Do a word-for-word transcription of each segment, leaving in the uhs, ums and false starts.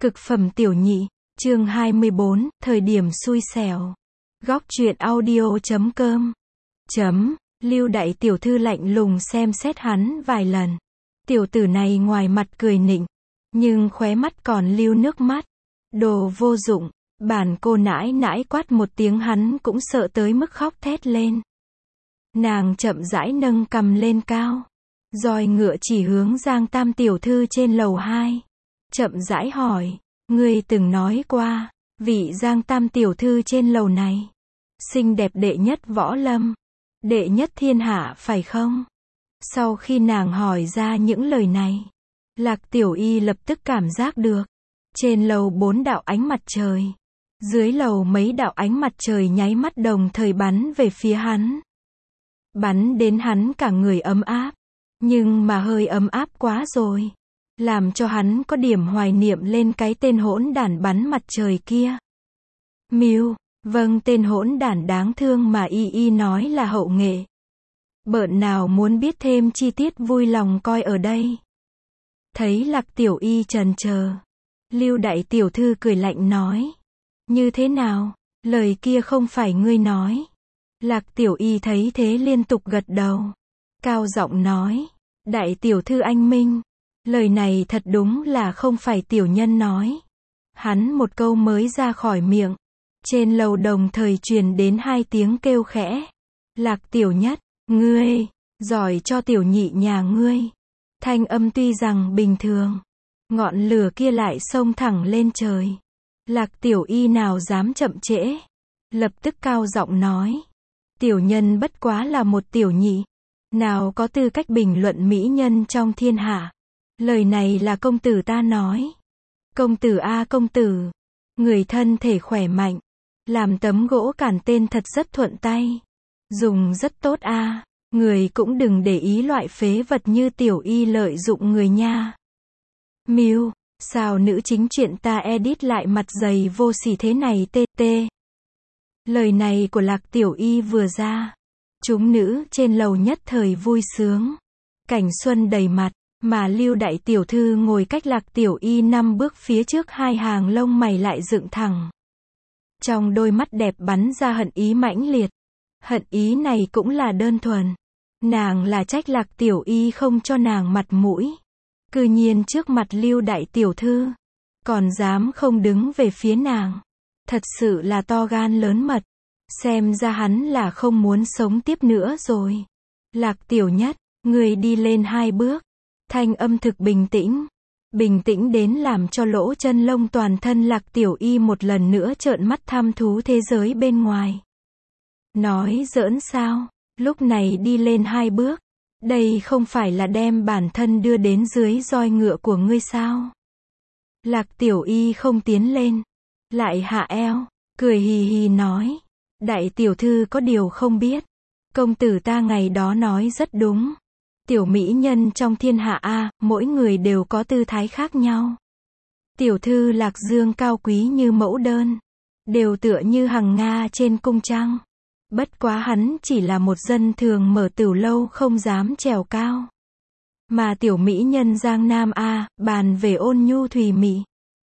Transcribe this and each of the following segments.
Cực phẩm tiểu nhị, chương hai mươi bốn, thời điểm xui xẻo. Góc truyện audio chấm com. Chấm, Lưu đại tiểu thư lạnh lùng xem xét hắn vài lần. Tiểu tử này ngoài mặt cười nịnh, nhưng khóe mắt còn lưu nước mắt. Đồ vô dụng, bản cô nãi nãi quát một tiếng hắn cũng sợ tới mức khóc thét lên. Nàng chậm rãi nâng cằm lên cao. Roi ngựa chỉ hướng Giang Tam tiểu thư trên lầu hai. Chậm rãi hỏi, ngươi từng nói qua, vị Giang Tam tiểu thư trên lầu này, xinh đẹp đệ nhất võ lâm, đệ nhất thiên hạ phải không? Sau khi nàng hỏi ra những lời này, Lạc Tiểu Y lập tức cảm giác được, trên lầu bốn đạo ánh mặt trời, dưới lầu mấy đạo ánh mặt trời nháy mắt đồng thời bắn về phía hắn. Bắn đến hắn cả người ấm áp, nhưng mà hơi ấm áp quá rồi, làm cho hắn có điểm hoài niệm lên cái tên hỗn đản bắn mặt trời kia. Miu, vâng, tên hỗn đản đáng thương mà y y nói là hậu nghệ. Bợn nào muốn biết thêm chi tiết vui lòng coi ở đây. Thấy Lạc Tiểu Y trần chờ, Lưu đại tiểu thư cười lạnh nói, như thế nào, lời kia không phải ngươi nói. Lạc Tiểu Y thấy thế liên tục gật đầu, cao giọng nói, đại tiểu thư anh minh, lời này thật đúng là không phải tiểu nhân nói. Hắn một câu mới ra khỏi miệng, trên lầu đồng thời truyền đến hai tiếng kêu khẽ. Lạc Tiểu Nhất, ngươi, giỏi cho tiểu nhị nhà ngươi. Thanh âm tuy rằng bình thường, ngọn lửa kia lại xông thẳng lên trời. Lạc Tiểu Y nào dám chậm trễ, lập tức cao giọng nói, tiểu nhân bất quá là một tiểu nhị, nào có tư cách bình luận mỹ nhân trong thiên hạ. Lời này là công tử ta nói. Công tử a công tử, người thân thể khỏe mạnh, làm tấm gỗ cản tên thật rất thuận tay, dùng rất tốt a, người cũng đừng để ý loại phế vật như Tiểu Y lợi dụng người nha. Miu, sao nữ chính chuyện ta edit lại mặt dày vô sỉ thế này tê tê. Lời này của Lạc Tiểu Y vừa ra, chúng nữ trên lầu nhất thời vui sướng, cảnh xuân đầy mặt. Mà Lưu đại tiểu thư ngồi cách Lạc Tiểu Y năm bước phía trước, hai hàng lông mày lại dựng thẳng. Trong đôi mắt đẹp bắn ra hận ý mãnh liệt. Hận ý này cũng là đơn thuần. Nàng là trách Lạc Tiểu Y không cho nàng mặt mũi. Cư nhiên trước mặt Lưu đại tiểu thư, còn dám không đứng về phía nàng. Thật sự là to gan lớn mật. Xem ra hắn là không muốn sống tiếp nữa rồi. Lạc Tiểu Nhất, người đi lên hai bước. Thanh âm thực bình tĩnh, bình tĩnh đến làm cho lỗ chân lông toàn thân Lạc Tiểu Y một lần nữa trợn mắt thăm thú thế giới bên ngoài. Nói giỡn sao, lúc này đi lên hai bước, đây không phải là đem bản thân đưa đến dưới roi ngựa của ngươi sao? Lạc Tiểu Y không tiến lên, lại hạ eo, cười hì hì nói, đại tiểu thư có điều không biết, công tử ta ngày đó nói rất đúng. Tiểu mỹ nhân trong thiên hạ a, mỗi người đều có tư thái khác nhau. Tiểu thư Lạc Dương cao quý như mẫu đơn, đều tựa như hằng nga trên cung trăng. Bất quá hắn chỉ là một dân thường mở tửu lâu không dám trèo cao. Mà tiểu mỹ nhân Giang Nam a, bàn về ôn nhu thùy mị,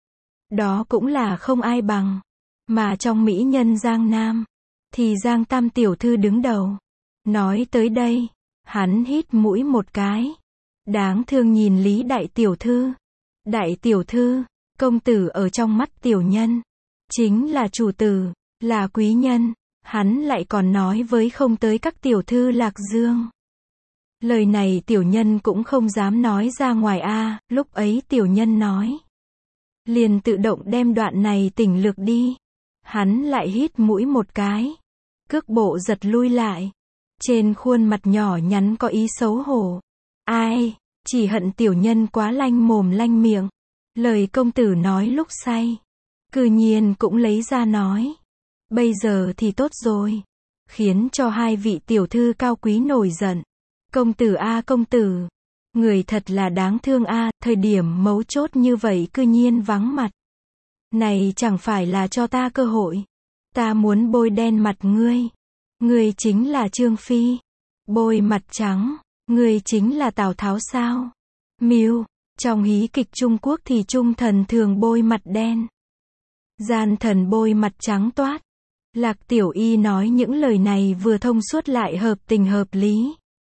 đó cũng là không ai bằng. Mà trong mỹ nhân Giang Nam, thì Giang Tam tiểu thư đứng đầu. Nói tới đây, hắn hít mũi một cái. Đáng thương nhìn Lý đại tiểu thư. Đại tiểu thư, công tử ở trong mắt tiểu nhân, chính là chủ tử, là quý nhân. Hắn lại còn nói với không tới các tiểu thư Lạc Dương. Lời này tiểu nhân cũng không dám nói ra ngoài a, lúc ấy tiểu nhân nói. Liền tự động đem đoạn này tỉnh lược đi. Hắn lại hít mũi một cái. Cước bộ giật lui lại. Trên khuôn mặt nhỏ nhắn có ý xấu hổ. Ai, chỉ hận tiểu nhân quá lanh mồm lanh miệng. Lời công tử nói lúc say, cư nhiên cũng lấy ra nói. Bây giờ thì tốt rồi. Khiến cho hai vị tiểu thư cao quý nổi giận. Công tử a công tử, người thật là đáng thương a, thời điểm mấu chốt như vậy cư nhiên vắng mặt. Này chẳng phải là cho ta cơ hội. Ta muốn bôi đen mặt ngươi. Ngươi chính là Trương Phi. Bôi mặt trắng, ngươi chính là Tào Tháo sao? Miu, Trong hí kịch Trung Quốc thì trung thần thường bôi mặt đen, gian thần bôi mặt trắng toát. Lạc Tiểu Y nói những lời này vừa thông suốt lại hợp tình hợp lý.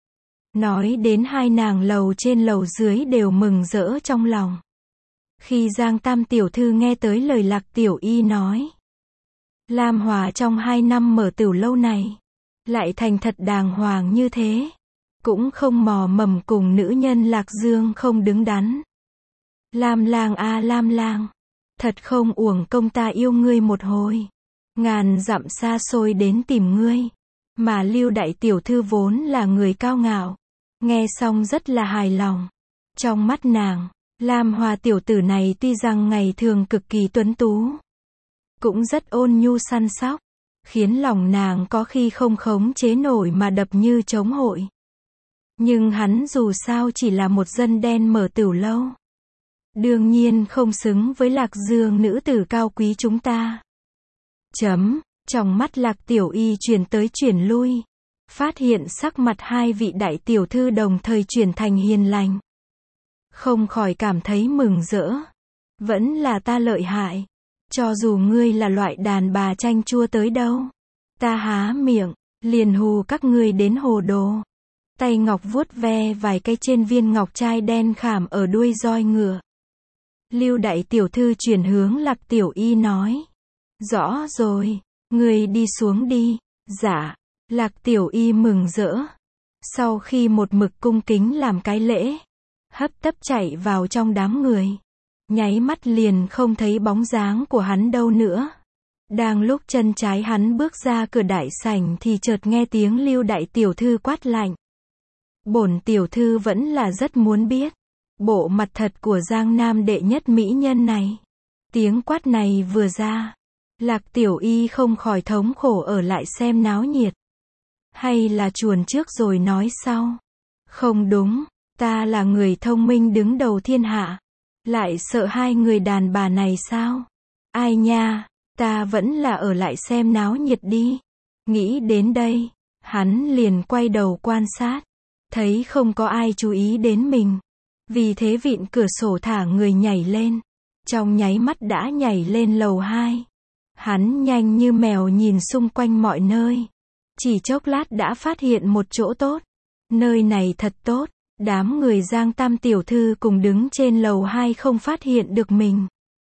Nói đến hai nàng lầu trên lầu dưới đều mừng rỡ trong lòng. Khi Giang Tam tiểu thư nghe tới lời Lạc Tiểu Y nói, Lam Hòa trong hai năm mở tửu lâu này, lại thành thật đàng hoàng như thế, cũng không mò mầm cùng nữ nhân Lạc Dương không đứng đắn. Lam lang a Lam lang, thật không uổng công ta yêu ngươi một hồi, ngàn dặm xa xôi đến tìm ngươi, mà Lưu đại tiểu thư vốn là người cao ngạo, nghe xong rất là hài lòng. Trong mắt nàng, Lam Hòa tiểu tử này tuy rằng ngày thường cực kỳ tuấn tú, cũng rất ôn nhu săn sóc, khiến lòng nàng có khi không khống chế nổi mà đập như trống hội. Nhưng hắn dù sao chỉ là một dân đen mở tửu lâu, đương nhiên không xứng với Lạc Dương nữ tử cao quý chúng ta. Chấm, trong mắt Lạc Tiểu Y chuyển tới chuyển lui, phát hiện sắc mặt hai vị đại tiểu thư đồng thời chuyển thành hiền lành. Không khỏi cảm thấy mừng rỡ. Vẫn là ta lợi hại. Cho dù ngươi là loại đàn bà chanh chua tới đâu, ta há miệng, liền hù các ngươi đến hồ đồ. Tay ngọc vuốt ve vài cái trên viên ngọc trai đen khảm ở đuôi roi ngựa. Lưu đại tiểu thư chuyển hướng Lạc Tiểu Y nói. Rõ rồi, ngươi đi xuống đi. Dạ, Lạc Tiểu Y mừng rỡ. Sau khi một mực cung kính làm cái lễ, hấp tấp chạy vào trong đám người. Nháy mắt liền không thấy bóng dáng của hắn đâu nữa. Đang lúc chân trái hắn bước ra cửa đại sảnh thì chợt nghe tiếng Lưu đại tiểu thư quát lạnh. Bổn tiểu thư vẫn là rất muốn biết bộ mặt thật của Giang Nam đệ nhất mỹ nhân này. Tiếng quát này vừa ra, Lạc Tiểu Y không khỏi thống khổ ở lại xem náo nhiệt. Hay là chuồn trước rồi nói sau? Không đúng, ta là người thông minh đứng đầu thiên hạ, lại sợ hai người đàn bà này sao? Ai nha, ta vẫn là ở lại xem náo nhiệt đi. Nghĩ đến đây, hắn liền quay đầu quan sát, thấy không có ai chú ý đến mình. Vì thế vịn cửa sổ thả người nhảy lên, trong nháy mắt đã nhảy lên lầu hai. Hắn nhanh như mèo nhìn xung quanh mọi nơi, chỉ chốc lát đã phát hiện một chỗ tốt. Nơi này thật tốt, đám người Giang Tam tiểu thư cùng đứng trên lầu hai không phát hiện được mình,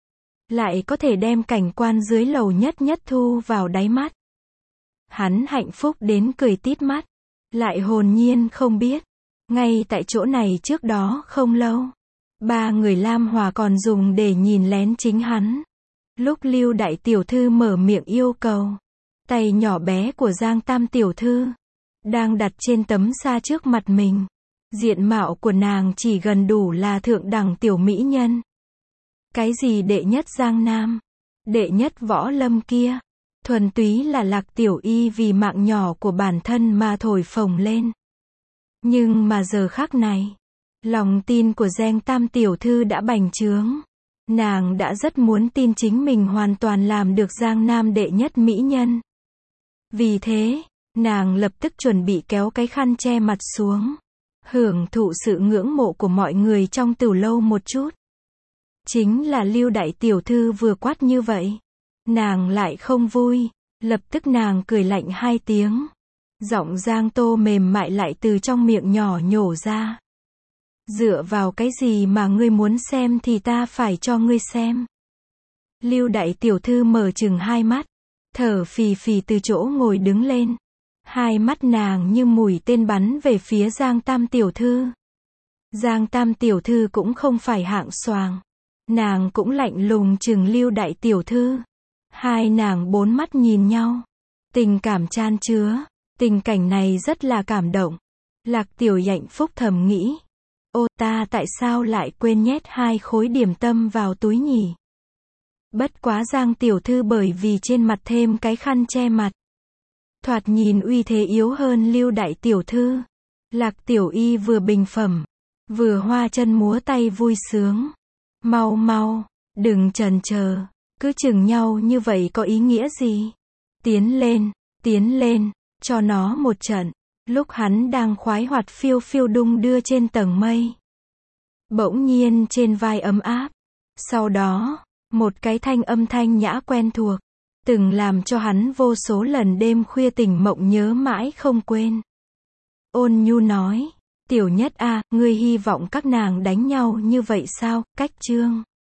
lại có thể đem cảnh quan dưới lầu nhất nhất thu vào đáy mắt. Hắn hạnh phúc đến cười tít mắt, lại hồn nhiên không biết, ngay tại chỗ này trước đó không lâu, ba người Lam Hòa còn dùng để nhìn lén chính hắn. Lúc Lưu đại tiểu thư mở miệng yêu cầu, tay nhỏ bé của Giang Tam tiểu thư đang đặt trên tấm sa trước mặt mình. Diện mạo của nàng chỉ gần đủ là thượng đẳng tiểu mỹ nhân. Cái gì đệ nhất Giang Nam, đệ nhất võ lâm kia, thuần túy là Lạc Tiểu Y vì mạng nhỏ của bản thân mà thổi phồng lên. Nhưng mà giờ khắc này, lòng tin của Giang Tam tiểu thư đã bành trướng. Nàng đã rất muốn tin chính mình hoàn toàn làm được Giang Nam đệ nhất mỹ nhân. Vì thế, nàng lập tức chuẩn bị kéo cái khăn che mặt xuống, hưởng thụ sự ngưỡng mộ của mọi người trong tửu lâu một chút. Chính là Lưu đại tiểu thư vừa quát như vậy, nàng lại không vui, lập tức nàng cười lạnh hai tiếng. Giọng Giang Tô mềm mại lại từ trong miệng nhỏ nhổ ra. Dựa vào cái gì mà ngươi muốn xem thì ta phải cho ngươi xem. Lưu đại tiểu thư mở chừng hai mắt, thở phì phì từ chỗ ngồi đứng lên. Hai mắt nàng như mũi tên bắn về phía Giang Tam tiểu thư. Giang Tam tiểu thư cũng không phải hạng xoàng, nàng cũng lạnh lùng chừng Lưu đại tiểu thư. Hai nàng bốn mắt nhìn nhau, tình cảm chan chứa. Tình cảnh này rất là cảm động. Lạc Tiểu Yạnh phúc thầm nghĩ, ô ta tại sao lại quên nhét hai khối điểm tâm vào túi nhỉ? Bất quá Giang tiểu thư bởi vì trên mặt thêm cái khăn che mặt, thoạt nhìn uy thế yếu hơn Lưu đại tiểu thư. Lạc Tiểu Y vừa bình phẩm, vừa hoa chân múa tay vui sướng. Mau mau, đừng chần chờ, cứ chừng nhau như vậy có ý nghĩa gì? Tiến lên, tiến lên, cho nó một trận. Lúc hắn đang khoái hoạt phiêu phiêu đung đưa trên tầng mây, Bỗng nhiên trên vai ấm áp. Sau đó, một cái thanh âm thanh nhã quen thuộc, từng làm cho hắn vô số lần đêm khuya tỉnh mộng nhớ mãi không quên. Ôn nhu nói, Tiểu Nhất a, ngươi hy vọng các nàng đánh nhau như vậy sao? Cách chương